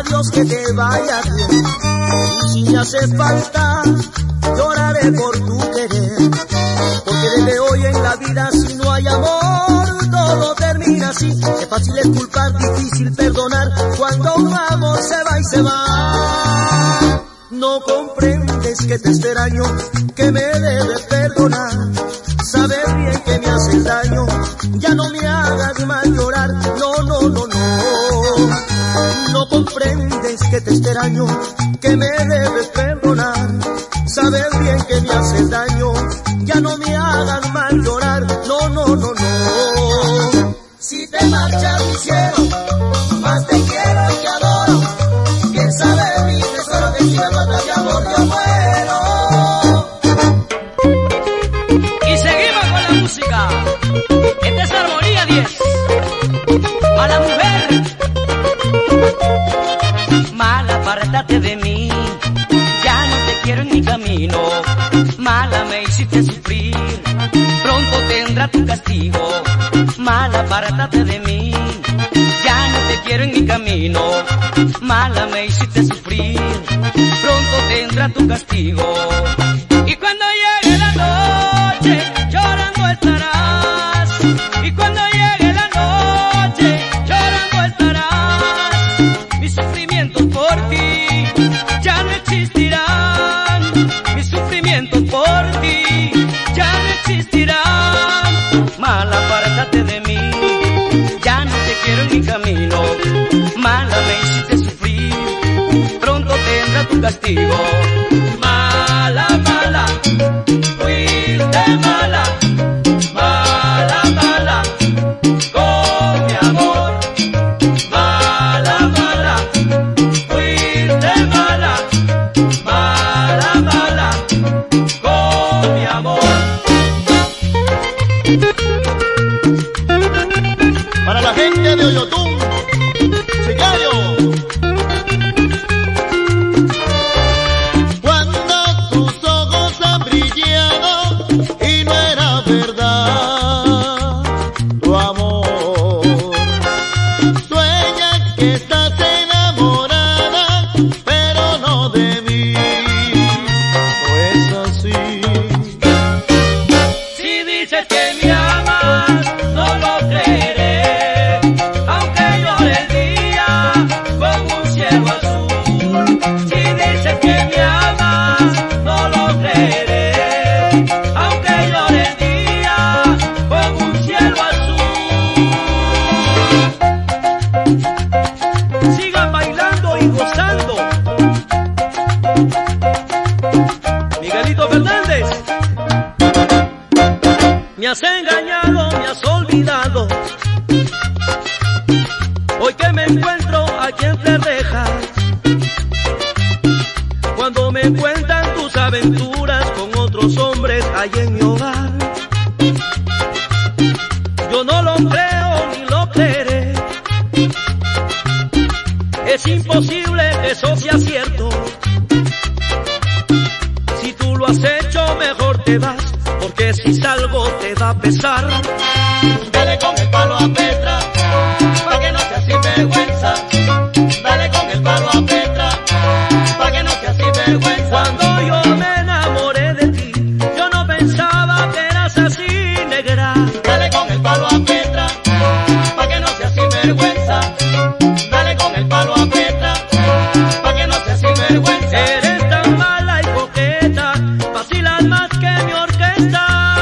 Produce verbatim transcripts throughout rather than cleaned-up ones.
Adiós, que te vaya bien. Y si me hace falta, lloraré por tu querer. Porque desde hoy en la vida, si no hay amor, todo termina así. Es fácil es culpar, difícil perdonar, cuando un amor se va y se va. No comprendes que te extraño, que me debes perdonar. Sabes bien que me haces daño, ya no me hagas más llorar. No, no, no, no. No comprendes que te extraño, que me debes perdonar. Sabes bien que me haces daño, ya no me hagas más llorar. No, no, no, no. Si te marchas mi cielo, más te quiero y te adoro. Quién sabe mi tesoro, que si me falta mi amor yo muero. Y seguimos con la música. Esta es Armonía diez. A la mujer. Mala, apártate de mí, ya no te quiero en mi camino. Mala, me hiciste sufrir, pronto tendrá tu castigo. Mala, apártate de mí, ya no te quiero en mi camino. Mala, me hiciste sufrir, pronto tendrá tu castigo. Y cuando llegue la noche, llorando estarás. Y cuando llegue la noche, llorando estarás. Mis sufrimientos por ti ya no existirán. Mis sufrimientos por ti ya no existirán. Mala, apártate de mí, ya no te quiero en mi camino. Mala, me hiciste sufrir, pronto tendrá tu castigo. Mala, mala, fuiste mala. Mala, mala, con mi amor. Mala, mala, fuiste mala. Mala, mala, con mi amor. Para la gente de Oyotún, Sicario. Cuando tus ojos han brillado y no era verdad tu amor, sueñas que estás enamorada, pero no de mí, no es así. Si dices que me amas, no lo creeré, aunque llore el día con un cielo azul. Si dices que me amas, no lo creeré, aunque llore el día con un cielo azul. Sigan bailando y gozando. Miguelito Fernández. Me has engañado, me has olvidado. Hoy que me encuentro aquí entre rejas, cuando me cuentan tus aventuras con otros hombres ahí en mi hogar, yo no lo creo ni lo creeré. Es imposible que eso sea cierto. Si tú lo has hecho, mejor te vas, porque si salgo te va a pesar. Dale con el palo a Petra, pa' que no seas sinvergüenza. Dale con el palo a Petra, pa' que no seas sinvergüenza. Cuando yo me enamoré de ti, yo no pensaba que eras así, negra. Dale con el palo a Petra, pa' que no seas sinvergüenza. Dale con el palo a Petra, pa' que no seas sinvergüenza. Eres tan mala y coqueta, vacilas más que mi orquesta.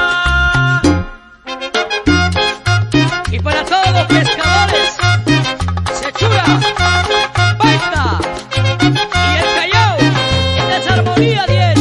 Y para todos los pescadores, Sechura, Paita y el Callao, esta es Armonía diez.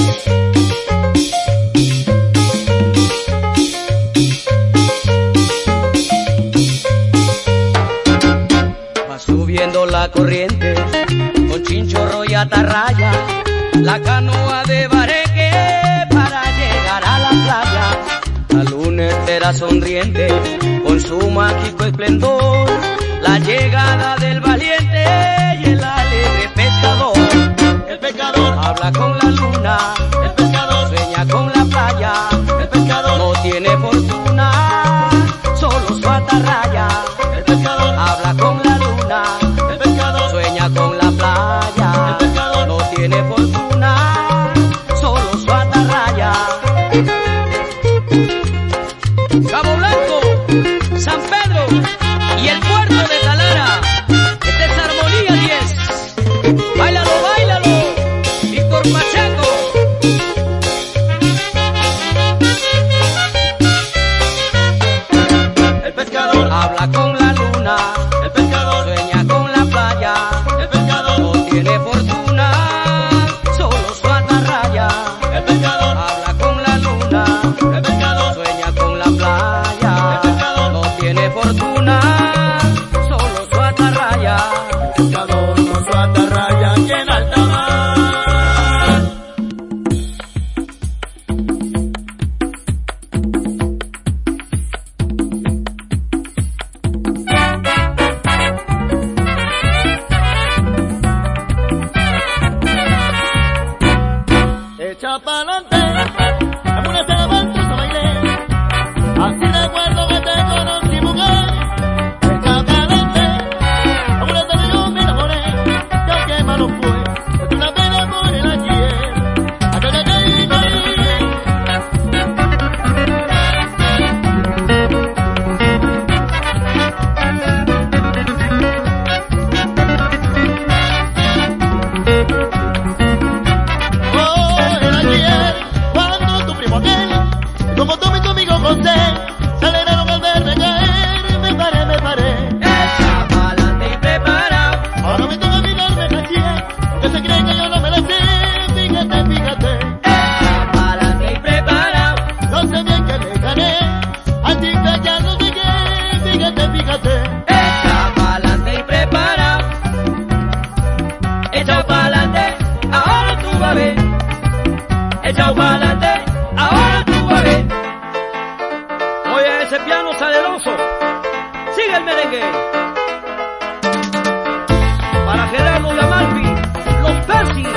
Va subiendo la corriente con chinchorro y atarraya, la canoa de Bareque para llegar a la playa. La luna entera sonriente con su mágico esplendor, la llegada del valiente y el alegre pescador. El pescador Habla con la luna, el pescador sueña con la playa, el pescador no tiene fortuna, solo su atarraya. el pescador Habla con la luna, el pescador sueña con la playa. echa pa'lante, en una alabanza bailé, así recuerdo que te conocí mujer, echa pa'lante, en una tarde yo me enamoré, ya que malo fue, de una pena por el ayer, acá que caí, caí. Como tú y tu amigo José se alegraron al verme caer, me paré, me paré. Echa pa'lante y preparado. Ahora me toca mirarme caché, que se creen que yo no me la sé, fíjate, fíjate. Echa pa'lante y preparado. No sé bien que le gané, al tigre ya no sé qué, fíjate, fíjate. Echa pa'lante y preparado. Echa pa'lante, ahora tú vas a ver. Echa pa'lante, ahora tú vas a ver. Oye, ese piano saleroso. Sigue el merengue. Para Gerardo y Amalfi, los Persis.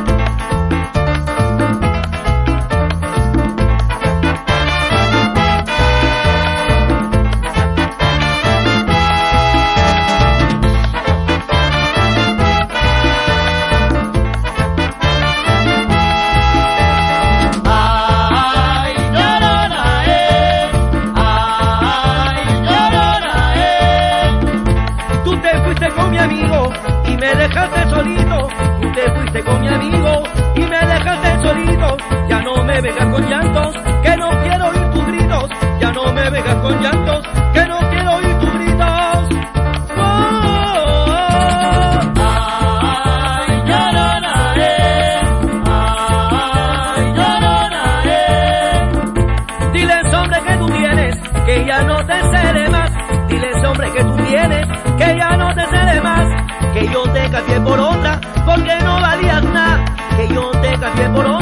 Y me dejaste solito, tú te fuiste con mi amigo y me dejaste solito, ya no me vengas con llantos, que no quiero oír tus gritos, ya no me vengas con llantos, que no quiero oír tus gritos. Oh, oh, oh. Ay, llorona, eh, ay, llorona, eh. Diles, hombre, que tú tienes, que ya no te seré más. Diles, hombre, que tú tienes, que ya no te seré más. Que yo te cambié por otra, porque no valías nada. Que yo te cambié por otra.